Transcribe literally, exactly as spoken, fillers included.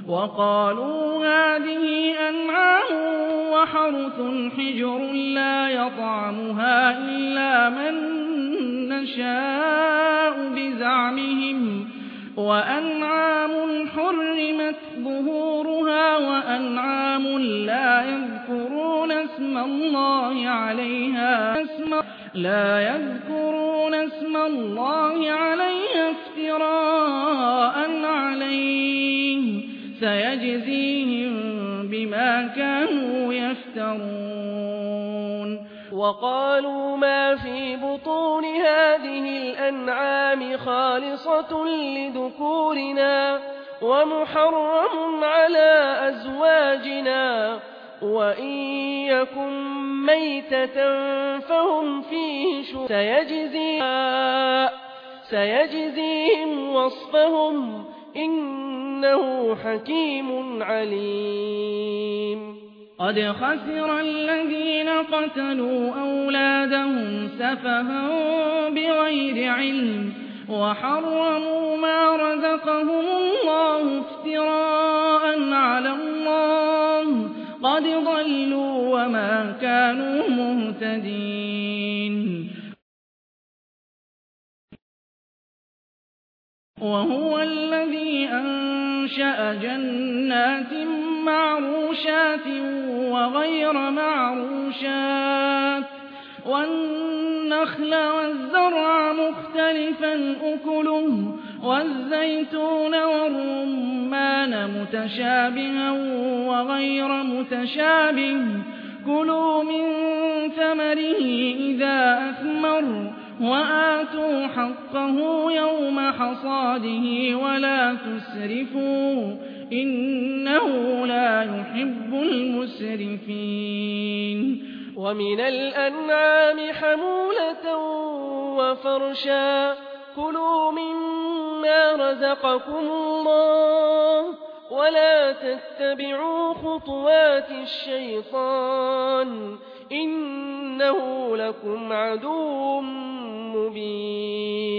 وقالوا هذه أنعام وحرث حجر لا يطعمها إلا من نشاء بزعمهم وأنعام حرمت ظهورها وأنعام لا يذكرون اسم الله عليها لا يذكرون اسم الله عليها افتراء عليه سيجزيهم بما كانوا يفترون. وقالوا ما في بطون هذه الأنعام خالصة لذكورنا ومحرم على أزواجنا وإن يكن ميتة فهم فيه شركاء سيجزيهم وصفهم إنه حكيم عليم. قد خسر الذين قتلوا أولادهم سفها بغير علم وحرموا ما رزقهم الله افتراء على الله قد ضلوا وما كانوا مهتدين. وهو الذي أنشأ جنات معروشات وغير معروشات والنخل والزرع مختلفا أكله والزيتون والرمان متشابها وغير متشابه كلوا من ثمره إذا أثمر وآتوا حقه يوم حصاده ولا تسرفوا إنه لا يحب المسرفين. ومن الأنعام حمولة وفرشا كلوا مما رزقكم الله ولا تتبعوا خطوات الشيطان إنه لكم عدو مبين.